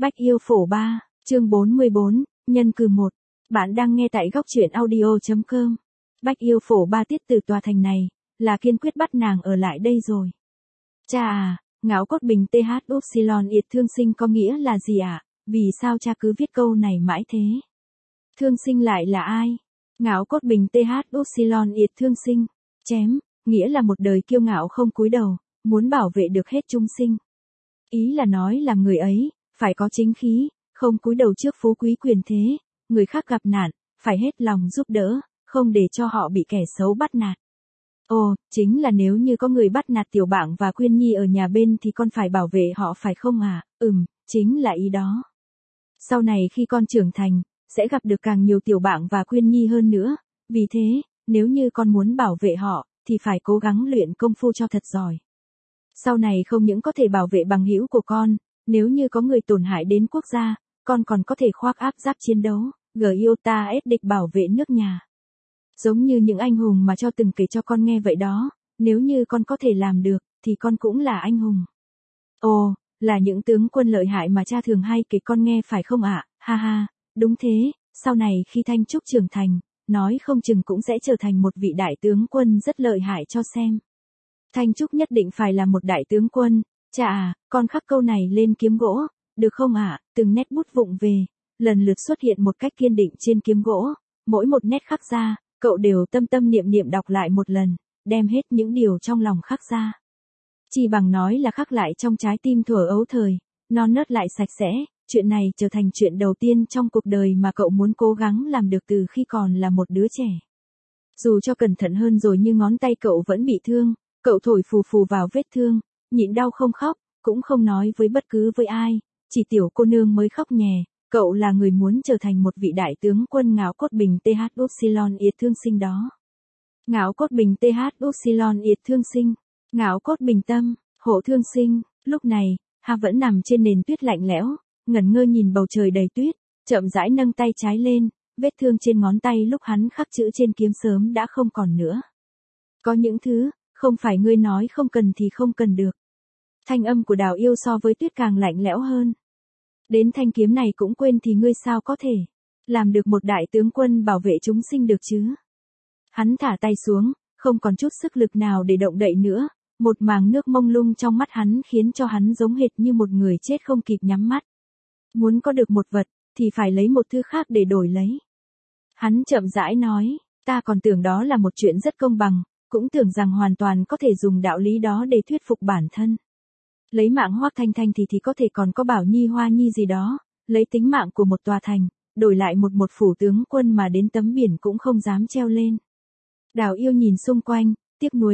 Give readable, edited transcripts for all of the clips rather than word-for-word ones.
Bách Yêu Phổ 3, chương 44, nhân cử 1. Bạn đang nghe tại góc truyện audio.com. Bách Yêu Phổ 3 tiết từ tòa thành này, là kiên quyết bắt nàng ở lại đây rồi. Cha à, ngạo cốt bình TH Upsilon yệt thương sinh có nghĩa là gì ạ? Vì sao cha cứ viết câu này mãi thế? Thương sinh lại là ai? Ngạo cốt bình TH Upsilon yệt thương sinh, chém, nghĩa là một đời kiêu ngạo không cúi đầu, muốn bảo vệ được hết chúng sinh. Ý là nói làm người ấy, phải có chính khí, không cúi đầu trước phú quý quyền thế, người khác gặp nạn, phải hết lòng giúp đỡ, không để cho họ bị kẻ xấu bắt nạt. Ồ, chính là nếu như có người bắt nạt tiểu bảng và Quyên Nhi ở nhà bên thì con phải bảo vệ họ phải không à? Chính là ý đó. Sau này khi con trưởng thành, sẽ gặp được càng nhiều tiểu bảng và Quyên Nhi hơn nữa, vì thế, nếu như con muốn bảo vệ họ, thì phải cố gắng luyện công phu cho thật giỏi. Sau này không những có thể bảo vệ bằng hữu của con, nếu như có người tổn hại đến quốc gia, con còn có thể khoác áp giáp chiến đấu, Giota địch bảo vệ nước nhà. Giống như những anh hùng mà cho từng kể cho con nghe vậy đó, nếu như con có thể làm được, thì con cũng là anh hùng. Ồ, là những tướng quân lợi hại mà cha thường hay kể con nghe phải không ạ? Ha ha, đúng thế, sau này khi Thanh Trúc trưởng thành, nói không chừng cũng sẽ trở thành một vị đại tướng quân rất lợi hại cho xem. Thanh Trúc nhất định phải là một đại tướng quân. Cha à, con khắc câu này lên kiếm gỗ, được không ạ? Từng nét bút vụng về, lần lượt xuất hiện một cách kiên định trên kiếm gỗ, mỗi một nét khắc ra, cậu đều tâm tâm niệm niệm đọc lại một lần, đem hết những điều trong lòng khắc ra. Chỉ bằng nói là khắc lại trong trái tim thuở ấu thời, non nớt lại sạch sẽ, chuyện này trở thành chuyện đầu tiên trong cuộc đời mà cậu muốn cố gắng làm được từ khi còn là một đứa trẻ. Dù cho cẩn thận hơn rồi nhưng ngón tay cậu vẫn bị thương, cậu thổi phù phù vào vết thương, nhịn đau không khóc, cũng không nói với bất cứ với ai, chỉ tiểu cô nương mới khóc nhè, cậu là người muốn trở thành một vị đại tướng quân ngạo cốt bình TH Upsilon yệt thương sinh đó. Ngạo cốt bình TH Upsilon yệt thương sinh, ngạo cốt bình tâm, hộ thương sinh, lúc này, Hà vẫn nằm trên nền tuyết lạnh lẽo, ngẩn ngơ nhìn bầu trời đầy tuyết, chậm rãi nâng tay trái lên, vết thương trên ngón tay lúc hắn khắc chữ trên kiếm sớm đã không còn nữa. Có những thứ, không phải ngươi nói không cần thì không cần được. Thanh âm của Đào Yêu so với tuyết càng lạnh lẽo hơn. Đến thanh kiếm này cũng quên thì ngươi sao có thể làm được một đại tướng quân bảo vệ chúng sinh được chứ? Hắn thả tay xuống, không còn chút sức lực nào để động đậy nữa, một màng nước mông lung trong mắt hắn khiến cho hắn giống hệt như một người chết không kịp nhắm mắt. Muốn có được một vật, thì phải lấy một thứ khác để đổi lấy. Hắn chậm rãi nói, ta còn tưởng đó là một chuyện rất công bằng, cũng tưởng rằng hoàn toàn có thể dùng đạo lý đó để thuyết phục bản thân. Lấy mạng Hoắc Thanh Thanh thì có thể còn có Bảo Nhi Hoa Nhi gì đó, lấy tính mạng của một tòa thành, đổi lại một phủ tướng quân mà đến tấm biển cũng không dám treo lên. Đào Yêu nhìn xung quanh, tiếc nuối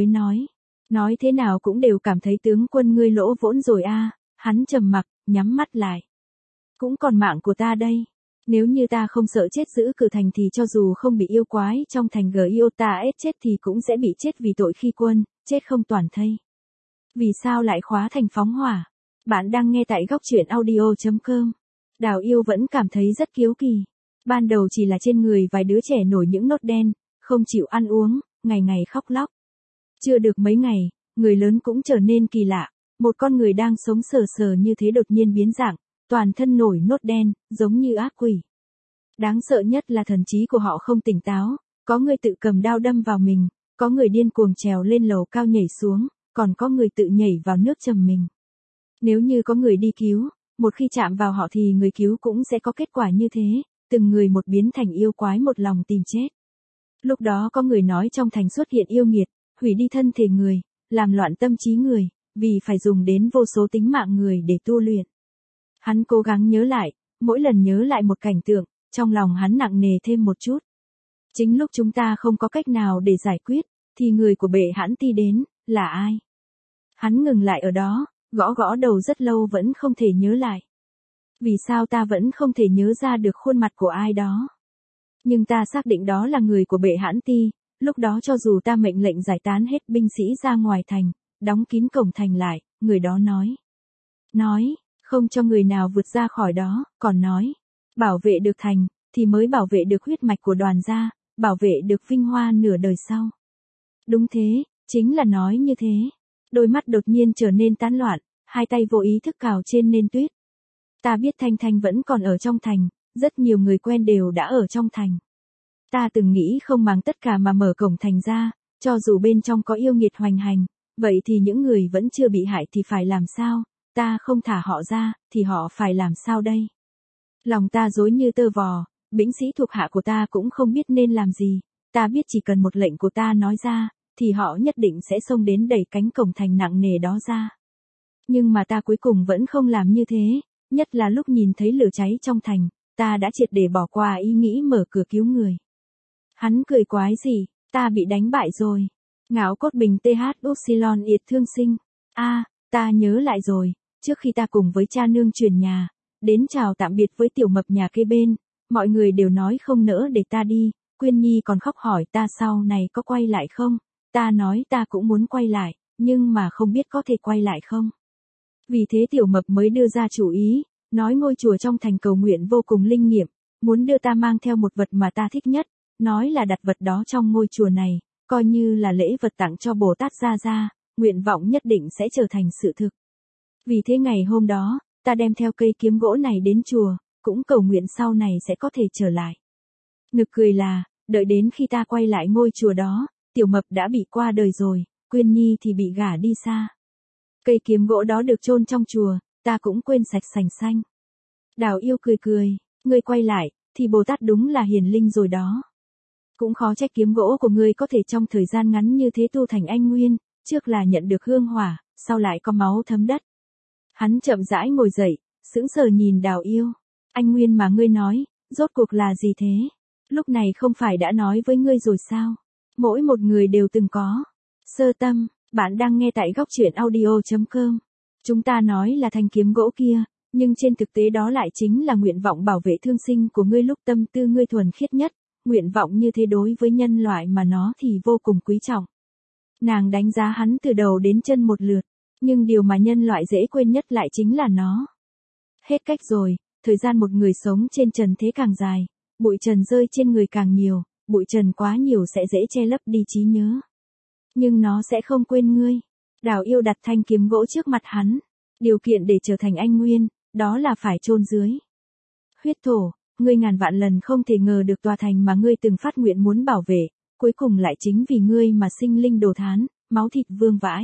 nói thế nào cũng đều cảm thấy tướng quân ngươi lỗ vốn rồi a. Hắn trầm mặc, nhắm mắt lại. Cũng còn mạng của ta đây. Nếu như ta không sợ chết giữ cửa thành thì cho dù không bị yêu quái trong thành Giota chết thì cũng sẽ bị chết vì tội khi quân, chết không toàn thây. Vì sao lại khóa thành phóng hỏa? Bạn đang nghe tại góc truyện audio.com. Đào Yêu vẫn cảm thấy rất kiếu kỳ. Ban đầu chỉ là trên người vài đứa trẻ nổi những nốt đen, không chịu ăn uống, ngày ngày khóc lóc. Chưa được mấy ngày, người lớn cũng trở nên kỳ lạ. Một con người đang sống sờ sờ như thế đột nhiên biến dạng, toàn thân nổi nốt đen, giống như ác quỷ. Đáng sợ nhất là thần trí của họ không tỉnh táo, có người tự cầm đao đâm vào mình, có người điên cuồng trèo lên lầu cao nhảy xuống, còn có người tự nhảy vào nước trầm mình. Nếu như có người đi cứu, một khi chạm vào họ thì người cứu cũng sẽ có kết quả như thế, từng người một biến thành yêu quái một lòng tìm chết. Lúc đó có người nói trong thành xuất hiện yêu nghiệt, hủy đi thân thể người, làm loạn tâm trí người, vì phải dùng đến vô số tính mạng người để tu luyện. Hắn cố gắng nhớ lại, mỗi lần nhớ lại một cảnh tượng, trong lòng hắn nặng nề thêm một chút. Chính lúc chúng ta không có cách nào để giải quyết, thì người của bệ hãn ti đến, là ai? Hắn ngừng lại ở đó, gõ gõ đầu rất lâu vẫn không thể nhớ lại. Vì sao ta vẫn không thể nhớ ra được khuôn mặt của ai đó? Nhưng ta xác định đó là người của bệ hãn ti, lúc đó cho dù ta mệnh lệnh giải tán hết binh sĩ ra ngoài thành, đóng kín cổng thành lại, người đó nói, không cho người nào vượt ra khỏi đó, còn nói, bảo vệ được thành, thì mới bảo vệ được huyết mạch của Đoàn gia, bảo vệ được vinh hoa nửa đời sau. Đúng thế, chính là nói như thế. Đôi mắt đột nhiên trở nên tán loạn, hai tay vô ý thức cào trên nền tuyết. Ta biết Thanh Thanh vẫn còn ở trong thành, rất nhiều người quen đều đã ở trong thành. Ta từng nghĩ không màng tất cả mà mở cổng thành ra, cho dù bên trong có yêu nghiệt hoành hành, vậy thì những người vẫn chưa bị hại thì phải làm sao, ta không thả họ ra, thì họ phải làm sao đây? Lòng ta rối như tơ vò, binh sĩ thuộc hạ của ta cũng không biết nên làm gì, ta biết chỉ cần một lệnh của ta nói ra, thì họ nhất định sẽ xông đến đẩy cánh cổng thành nặng nề đó ra. Nhưng mà ta cuối cùng vẫn không làm như thế, nhất là lúc nhìn thấy lửa cháy trong thành, ta đã triệt để bỏ qua ý nghĩ mở cửa cứu người. Hắn cười quái gì, ta bị đánh bại rồi. Ngạo cốt bình TH Upsilon yệt thương sinh. Ta nhớ lại rồi, trước khi ta cùng với cha nương chuyển nhà, đến chào tạm biệt với tiểu mập nhà kế bên, mọi người đều nói không nỡ để ta đi, Quyên Nhi còn khóc hỏi ta sau này có quay lại không, ta nói ta cũng muốn quay lại, nhưng mà không biết có thể quay lại không. Vì thế tiểu mập mới đưa ra chủ ý, nói ngôi chùa trong thành cầu nguyện vô cùng linh nghiệm, muốn đưa ta mang theo một vật mà ta thích nhất, nói là đặt vật đó trong ngôi chùa này, coi như là lễ vật tặng cho Bồ Tát Gia Gia, nguyện vọng nhất định sẽ trở thành sự thực. Vì thế ngày hôm đó, ta đem theo cây kiếm gỗ này đến chùa, cũng cầu nguyện sau này sẽ có thể trở lại. Nực cười là, đợi đến khi ta quay lại ngôi chùa đó, tiểu mập đã bị qua đời rồi, Quyên Nhi thì bị gả đi xa. Cây kiếm gỗ đó được chôn trong chùa, ta cũng quên sạch sành xanh. Đào Yêu cười cười, ngươi quay lại, thì Bồ Tát đúng là hiền linh rồi đó. Cũng khó trách kiếm gỗ của ngươi có thể trong thời gian ngắn như thế tu thành anh nguyên, trước là nhận được hương hỏa, sau lại có máu thấm đất. Hắn chậm rãi ngồi dậy, sững sờ nhìn Đào Yêu. Anh nguyên mà ngươi nói, rốt cuộc là gì thế? Lúc này không phải đã nói với ngươi rồi sao? Mỗi một người đều từng có. Sơ tâm, bạn đang nghe tại góc truyện audio.com. Chúng ta nói là thanh kiếm gỗ kia, nhưng trên thực tế đó lại chính là nguyện vọng bảo vệ thương sinh của ngươi lúc tâm tư ngươi thuần khiết nhất. Nguyện vọng như thế đối với nhân loại mà nó thì vô cùng quý trọng. Nàng đánh giá hắn từ đầu đến chân một lượt, nhưng điều mà nhân loại dễ quên nhất lại chính là nó. Hết cách rồi, thời gian một người sống trên trần thế càng dài, bụi trần rơi trên người càng nhiều, bụi trần quá nhiều sẽ dễ che lấp đi trí nhớ. Nhưng nó sẽ không quên ngươi. Đào Yêu đặt thanh kiếm gỗ trước mặt hắn. Điều kiện để trở thành anh nguyên, đó là phải chôn dưới huyết thổ. Ngươi ngàn vạn lần không thể ngờ được tòa thành mà ngươi từng phát nguyện muốn bảo vệ, cuối cùng lại chính vì ngươi mà sinh linh đồ thán, máu thịt vương vãi.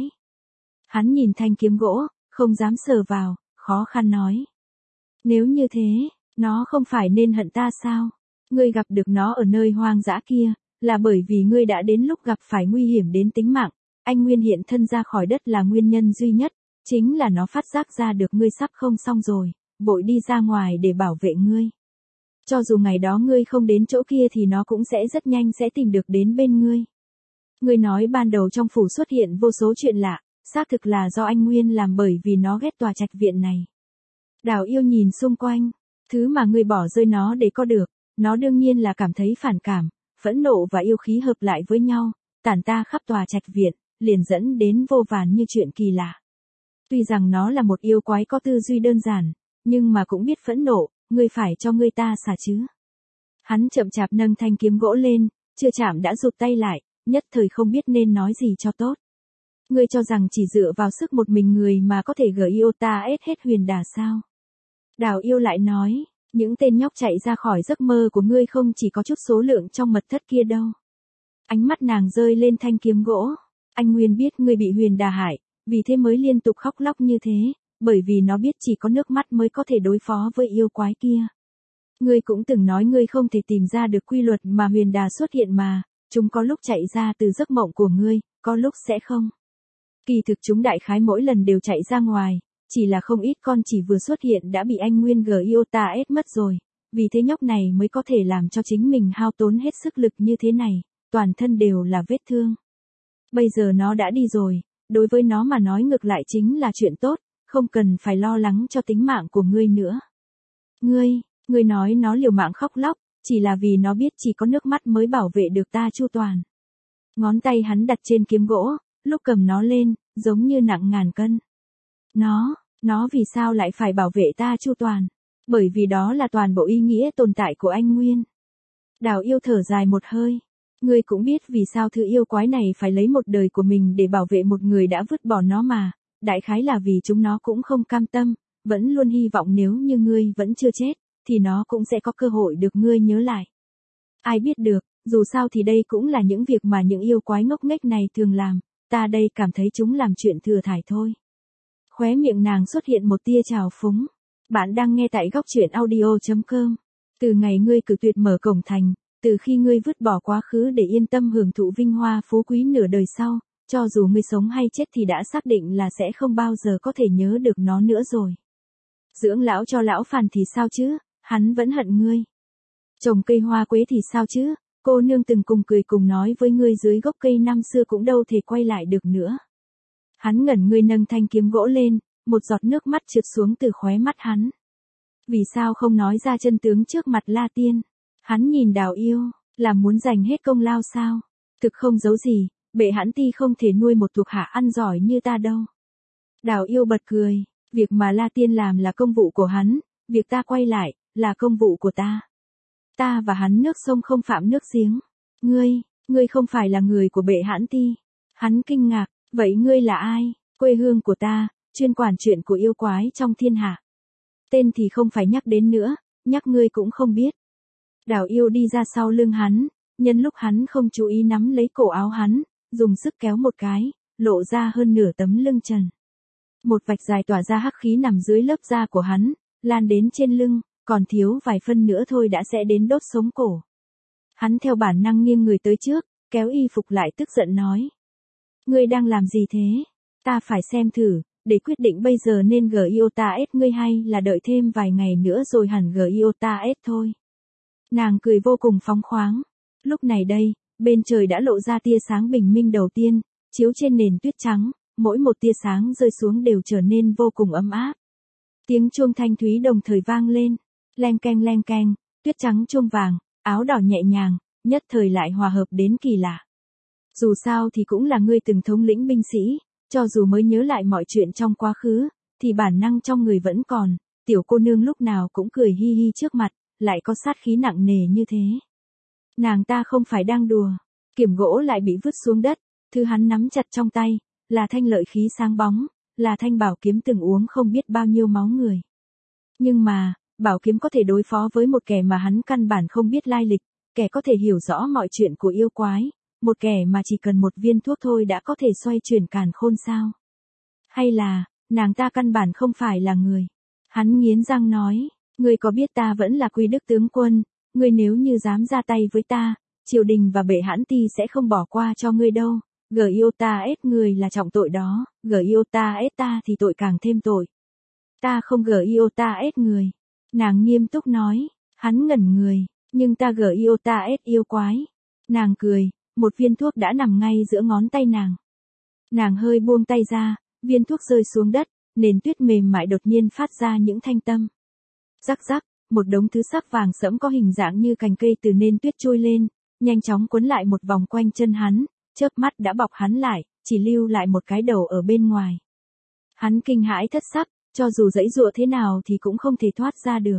Hắn nhìn thanh kiếm gỗ, không dám sờ vào, khó khăn nói. Nếu như thế, nó không phải nên hận ta sao? Ngươi gặp được nó ở nơi hoang dã kia, là bởi vì ngươi đã đến lúc gặp phải nguy hiểm đến tính mạng. Anh nguyên hiện thân ra khỏi đất là nguyên nhân duy nhất, chính là nó phát giác ra được ngươi sắp không xong rồi, vội đi ra ngoài để bảo vệ ngươi. Cho dù ngày đó ngươi không đến chỗ kia thì nó cũng sẽ rất nhanh sẽ tìm được đến bên ngươi. Ngươi nói ban đầu trong phủ xuất hiện vô số chuyện lạ, xác thực là do anh Nguyên làm bởi vì nó ghét tòa trạch viện này. Đào Yêu nhìn xung quanh, thứ mà ngươi bỏ rơi nó để có được, nó đương nhiên là cảm thấy phản cảm, phẫn nộ và yêu khí hợp lại với nhau, tản ta khắp tòa trạch viện, liền dẫn đến vô vàn như chuyện kỳ lạ. Tuy rằng nó là một yêu quái có tư duy đơn giản, nhưng mà cũng biết phẫn nộ. Ngươi phải cho ngươi ta xả chứ. Hắn chậm chạp nâng thanh kiếm gỗ lên, chưa chạm đã rụt tay lại, nhất thời không biết nên nói gì cho tốt. Ngươi cho rằng chỉ dựa vào sức một mình người mà có thể gỡ yêu ta hết huyền đà sao? Đào Yêu lại nói, những tên nhóc chạy ra khỏi giấc mơ của ngươi không chỉ có chút số lượng trong mật thất kia đâu. Ánh mắt nàng rơi lên thanh kiếm gỗ. Anh Nguyên biết ngươi bị huyền đà hại, vì thế mới liên tục khóc lóc như thế. Bởi vì nó biết chỉ có nước mắt mới có thể đối phó với yêu quái kia. Ngươi cũng từng nói ngươi không thể tìm ra được quy luật mà huyền đà xuất hiện mà, chúng có lúc chạy ra từ giấc mộng của ngươi, có lúc sẽ không. Kỳ thực chúng đại khái mỗi lần đều chạy ra ngoài, chỉ là không ít con chỉ vừa xuất hiện đã bị anh Nguyên Giota mất rồi, vì thế nhóc này mới có thể làm cho chính mình hao tốn hết sức lực như thế này, toàn thân đều là vết thương. Bây giờ nó đã đi rồi, đối với nó mà nói ngược lại chính là chuyện tốt. Không cần phải lo lắng cho tính mạng của ngươi nữa. Ngươi nói nó liều mạng khóc lóc, chỉ là vì nó biết chỉ có nước mắt mới bảo vệ được ta chu toàn. Ngón tay hắn đặt trên kiếm gỗ, lúc cầm nó lên, giống như nặng ngàn cân. Nó vì sao lại phải bảo vệ ta chu toàn? Bởi vì đó là toàn bộ ý nghĩa tồn tại của anh Nguyên. Đào Yêu thở dài một hơi. Ngươi cũng biết vì sao thứ yêu quái này phải lấy một đời của mình để bảo vệ một người đã vứt bỏ nó mà. Đại khái là vì chúng nó cũng không cam tâm, vẫn luôn hy vọng nếu như ngươi vẫn chưa chết, thì nó cũng sẽ có cơ hội được ngươi nhớ lại. Ai biết được, dù sao thì đây cũng là những việc mà những yêu quái ngốc nghếch này thường làm, ta đây cảm thấy chúng làm chuyện thừa thải thôi. Khóe miệng nàng xuất hiện một tia trào phúng. Bạn đang nghe tại góc truyện audio.com. Từ ngày ngươi cự tuyệt mở cổng thành, từ khi ngươi vứt bỏ quá khứ để yên tâm hưởng thụ vinh hoa phú quý nửa đời sau, cho dù ngươi sống hay chết thì đã xác định là sẽ không bao giờ có thể nhớ được nó nữa rồi. Dưỡng lão cho lão phàn thì sao chứ, hắn vẫn hận ngươi. Trồng cây hoa quế thì sao chứ, cô nương từng cùng cười cùng nói với ngươi dưới gốc cây năm xưa cũng đâu thể quay lại được nữa. Hắn ngẩn người nâng thanh kiếm gỗ lên, một giọt nước mắt trượt xuống từ khóe mắt hắn. Vì sao không nói ra chân tướng trước mặt La Tiên? Hắn nhìn Đào Yêu, là muốn giành hết công lao sao? Thực không giấu gì, bệ hãn ti không thể nuôi một thuộc hạ ăn giỏi như ta đâu. Đào Yêu bật cười, việc mà La Tiên làm là công vụ của hắn, việc ta quay lại, là công vụ của ta. Ta và hắn nước sông không phạm nước giếng. Ngươi không phải là người của bệ hãn ti. Hắn kinh ngạc, vậy ngươi là ai? Quê hương của ta, chuyên quản chuyện của yêu quái trong thiên hạ. Tên thì không phải nhắc đến nữa, nhắc ngươi cũng không biết. Đào Yêu đi ra sau lưng hắn, nhân lúc hắn không chú ý nắm lấy cổ áo hắn, dùng sức kéo một cái, lộ ra hơn nửa tấm lưng trần. Một vạch dài tỏa ra hắc khí nằm dưới lớp da của hắn, lan đến trên lưng, còn thiếu vài phân nữa thôi đã sẽ đến đốt sống cổ. Hắn theo bản năng nghiêng người tới trước, kéo y phục lại tức giận nói. Ngươi đang làm gì thế? Ta phải xem thử, để quyết định bây giờ nên Giota-S ngươi hay là đợi thêm vài ngày nữa rồi hẳn Giota-S thôi. Nàng cười vô cùng phóng khoáng. Lúc này đây, bên trời đã lộ ra tia sáng bình minh đầu tiên, chiếu trên nền tuyết trắng, mỗi một tia sáng rơi xuống đều trở nên vô cùng ấm áp. Tiếng chuông thanh thúy đồng thời vang lên, leng keng, tuyết trắng chuông vàng, áo đỏ nhẹ nhàng, nhất thời lại hòa hợp đến kỳ lạ. Dù sao thì cũng là ngươi từng thống lĩnh binh sĩ, cho dù mới nhớ lại mọi chuyện trong quá khứ, thì bản năng trong người vẫn còn, tiểu cô nương lúc nào cũng cười hi hi trước mặt, lại có sát khí nặng nề như thế. Nàng ta không phải đang đùa, kiểm gỗ lại bị vứt xuống đất, thứ hắn nắm chặt trong tay, là thanh lợi khí sáng bóng, là thanh bảo kiếm từng uống không biết bao nhiêu máu người. Nhưng mà, bảo kiếm có thể đối phó với một kẻ mà hắn căn bản không biết lai lịch, kẻ có thể hiểu rõ mọi chuyện của yêu quái, một kẻ mà chỉ cần một viên thuốc thôi đã có thể xoay chuyển càn khôn sao? Hay là, nàng ta căn bản không phải là người? Hắn nghiến răng nói, ngươi có biết ta vẫn là Quy Đức tướng quân, ngươi nếu như dám ra tay với ta, triều đình và bệ hãn ti sẽ không bỏ qua cho ngươi đâu. Giota-S người là trọng tội đó, Giota-S ta thì tội càng thêm tội. Ta không Giota-S người. Nàng nghiêm túc nói, hắn ngẩn người, nhưng ta Giota-S yêu quái. Nàng cười, một viên thuốc đã nằm ngay giữa ngón tay nàng. Nàng hơi buông tay ra, viên thuốc rơi xuống đất, nền tuyết mềm mại đột nhiên phát ra những thanh tâm. Rắc rắc, một đống thứ sắc vàng sẫm có hình dạng như cành cây từ nền tuyết trôi lên, nhanh chóng quấn lại một vòng quanh chân hắn, chớp mắt đã bọc hắn lại, chỉ lưu lại một cái đầu ở bên ngoài. Hắn kinh hãi thất sắc, cho dù giãy giụa thế nào thì cũng không thể thoát ra được.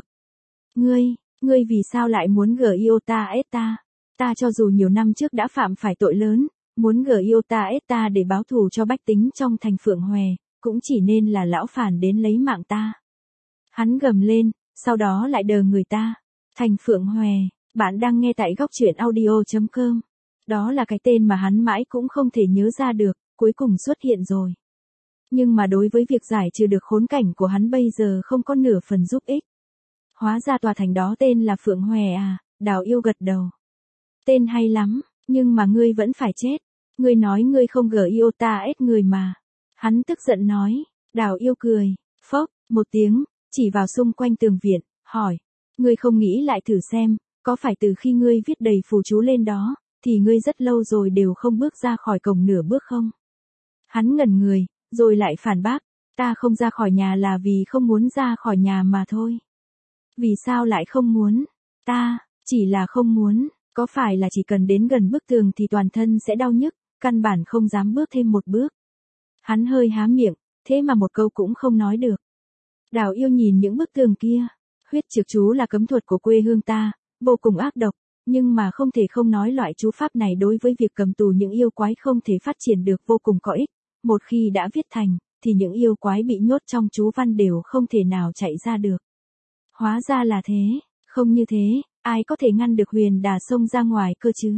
Ngươi vì sao lại muốn Giota-S ta? Ta cho dù nhiều năm trước đã phạm phải tội lớn, muốn Giota-S ta để báo thù cho bách tính trong thành Phượng Hòe, cũng chỉ nên là lão phản đến lấy mạng ta. Hắn gầm lên, sau đó lại đờ người ta. Thành Phượng Hòe, bạn đang nghe tại góc truyện audio.com. Đó là cái tên mà hắn mãi cũng không thể nhớ ra được, cuối cùng xuất hiện rồi. Nhưng mà đối với việc giải trừ được khốn cảnh của hắn bây giờ không có nửa phần giúp ích. Hóa ra tòa thành đó tên là Phượng Hòe à, Đào Yêu gật đầu. Tên hay lắm, nhưng mà ngươi vẫn phải chết. Ngươi nói ngươi không Giota-S người mà. Hắn tức giận nói, Đào Yêu cười, phốc, một tiếng, chỉ vào xung quanh tường viện, hỏi. Ngươi không nghĩ lại thử xem, có phải từ khi ngươi viết đầy phù chú lên đó, thì ngươi rất lâu rồi đều không bước ra khỏi cổng nửa bước không? Hắn ngẩn người, rồi lại phản bác, ta không ra khỏi nhà là vì không muốn ra khỏi nhà mà thôi. Vì sao lại không muốn? Ta, chỉ là không muốn, có phải là chỉ cần đến gần bức tường thì toàn thân sẽ đau nhức, căn bản không dám bước thêm một bước. Hắn hơi há miệng, thế mà một câu cũng không nói được. Đào Yêu nhìn những bức tường kia, huyết trược chú là cấm thuật của quê hương ta, vô cùng ác độc, nhưng mà không thể không nói loại chú pháp này đối với việc cầm tù những yêu quái không thể phát triển được vô cùng có ích, một khi đã viết thành, thì những yêu quái bị nhốt trong chú văn đều không thể nào chạy ra được. Hóa ra là thế, không như thế, ai có thể ngăn được Huyền Đà xông ra ngoài cơ chứ?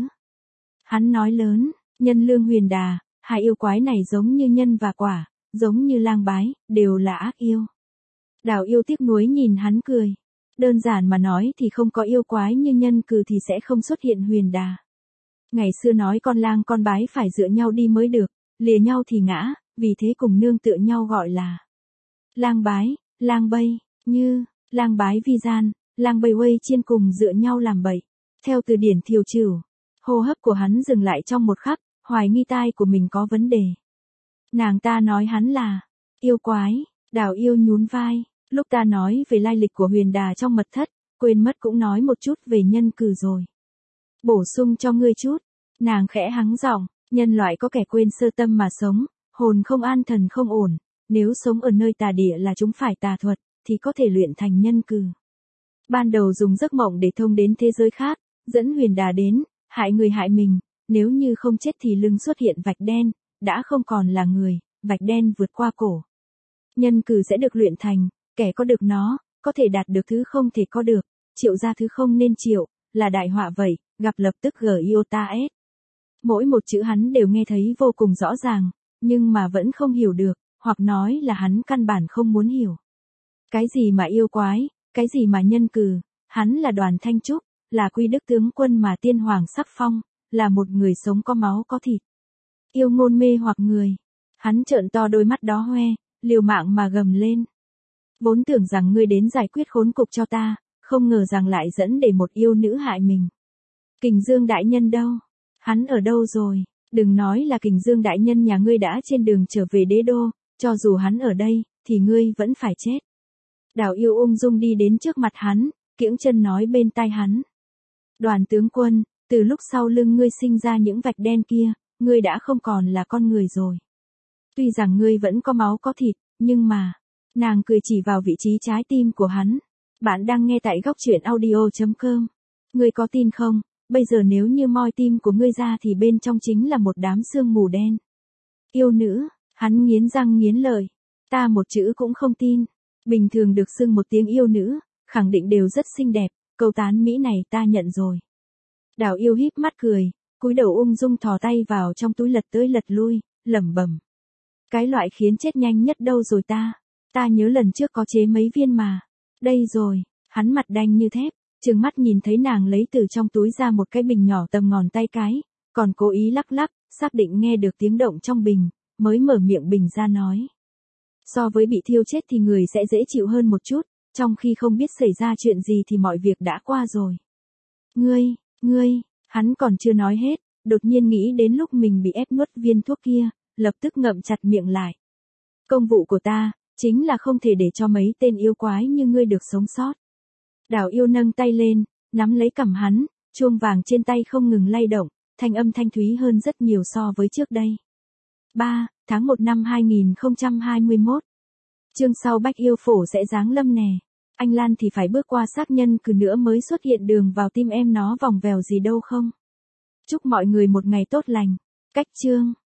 Hắn nói lớn, Nhân Lương Huyền Đà, hai yêu quái này giống như nhân và quả, giống như lang bái, đều là ác yêu. Đào yêu tiếc nuối nhìn hắn cười. Đơn giản mà nói thì không có yêu quái như Nhân Cừ thì sẽ không xuất hiện Huyền Đà. Ngày xưa nói con lang con bái phải dựa nhau đi mới được, lìa nhau thì ngã, vì thế cùng nương tựa nhau gọi là lang bái, lang bây, như lang bái vi gian, lang bầy quây chiên cùng dựa nhau làm bậy. Theo từ điển Thiều Trửu, hô hấp của hắn dừng lại trong một khắc, hoài nghi tai của mình có vấn đề. Nàng ta nói hắn là yêu quái, Đào yêu nhún vai, lúc ta nói về lai lịch của Huyền Đà trong mật thất, quên mất cũng nói một chút về Nhân Cừ rồi. Bổ sung cho ngươi chút, nàng khẽ hắng giọng, nhân loại có kẻ quên sơ tâm mà sống, hồn không an thần không ổn, nếu sống ở nơi tà địa là chúng phải tà thuật, thì có thể luyện thành Nhân Cừ. Ban đầu dùng giấc mộng để thông đến thế giới khác, dẫn Huyền Đà đến, hại người hại mình, nếu như không chết thì lưng xuất hiện vạch đen, đã không còn là người, vạch đen vượt qua cổ. Nhân Cừ sẽ được luyện thành, kẻ có được nó, có thể đạt được thứ không thể có được, triệu ra thứ không nên triệu, là đại họa vậy, gặp lập tức GIOTAS. Mỗi một chữ hắn đều nghe thấy vô cùng rõ ràng, nhưng mà vẫn không hiểu được, hoặc nói là hắn căn bản không muốn hiểu. Cái gì mà yêu quái, cái gì mà Nhân Cừ, hắn là Đoàn Thanh Trúc, là Quy Đức tướng quân mà tiên hoàng sắc phong, là một người sống có máu có thịt. Yêu ngôn mê hoặc người. Hắn trợn to đôi mắt đó hoe, liều mạng mà gầm lên. Vốn tưởng rằng ngươi đến giải quyết khốn cục cho ta, không ngờ rằng lại dẫn để một yêu nữ hại mình. Kình Dương đại nhân đâu? Hắn ở đâu rồi? Đừng nói là Kình Dương đại nhân nhà ngươi đã trên đường trở về đế đô, cho dù hắn ở đây, thì ngươi vẫn phải chết. Đào yêu ung dung đi đến trước mặt hắn, kiễng chân nói bên tai hắn. Đoàn tướng quân, từ lúc sau lưng ngươi sinh ra những vạch đen kia, ngươi đã không còn là con người rồi. Tuy rằng ngươi vẫn có máu có thịt, nhưng mà, nàng cười chỉ vào vị trí trái tim của hắn. Bạn đang nghe tại góc truyện audio.com. Ngươi có tin không, bây giờ nếu như moi tim của ngươi ra thì bên trong chính là một đám sương mù đen. Yêu nữ, hắn nghiến răng nghiến lợi. Ta một chữ cũng không tin. Bình thường được xưng một tiếng yêu nữ, khẳng định đều rất xinh đẹp, câu tán mỹ này ta nhận rồi. Đào yêu híp mắt cười, cúi đầu ung dung thò tay vào trong túi lật tới lật lui, lẩm bẩm. Cái loại khiến chết nhanh nhất đâu rồi ta? Ta nhớ lần trước có chế mấy viên mà. Đây rồi, hắn mặt đanh như thép, trừng mắt nhìn thấy nàng lấy từ trong túi ra một cái bình nhỏ tầm ngón tay cái, còn cố ý lắc lắc, xác định nghe được tiếng động trong bình, mới mở miệng bình ra nói. So với bị thiêu chết thì người sẽ dễ chịu hơn một chút, trong khi không biết xảy ra chuyện gì thì mọi việc đã qua rồi. Ngươi, hắn còn chưa nói hết, đột nhiên nghĩ đến lúc mình bị ép nuốt viên thuốc kia, lập tức ngậm chặt miệng lại. Công vụ của ta, chính là không thể để cho mấy tên yêu quái như ngươi được sống sót. Đào yêu nâng tay lên, nắm lấy cằm hắn, chuông vàng trên tay không ngừng lay động, thanh âm thanh thúy hơn rất nhiều so với trước đây. 3. Tháng 1 năm 2021. Chương sau Bách Yêu Phổ sẽ giáng lâm nè. Anh Lan thì phải bước qua xác Nhân Cừ nữa mới xuất hiện đường vào tim em nó vòng vèo gì đâu không. Chúc mọi người một ngày tốt lành. Cách chương.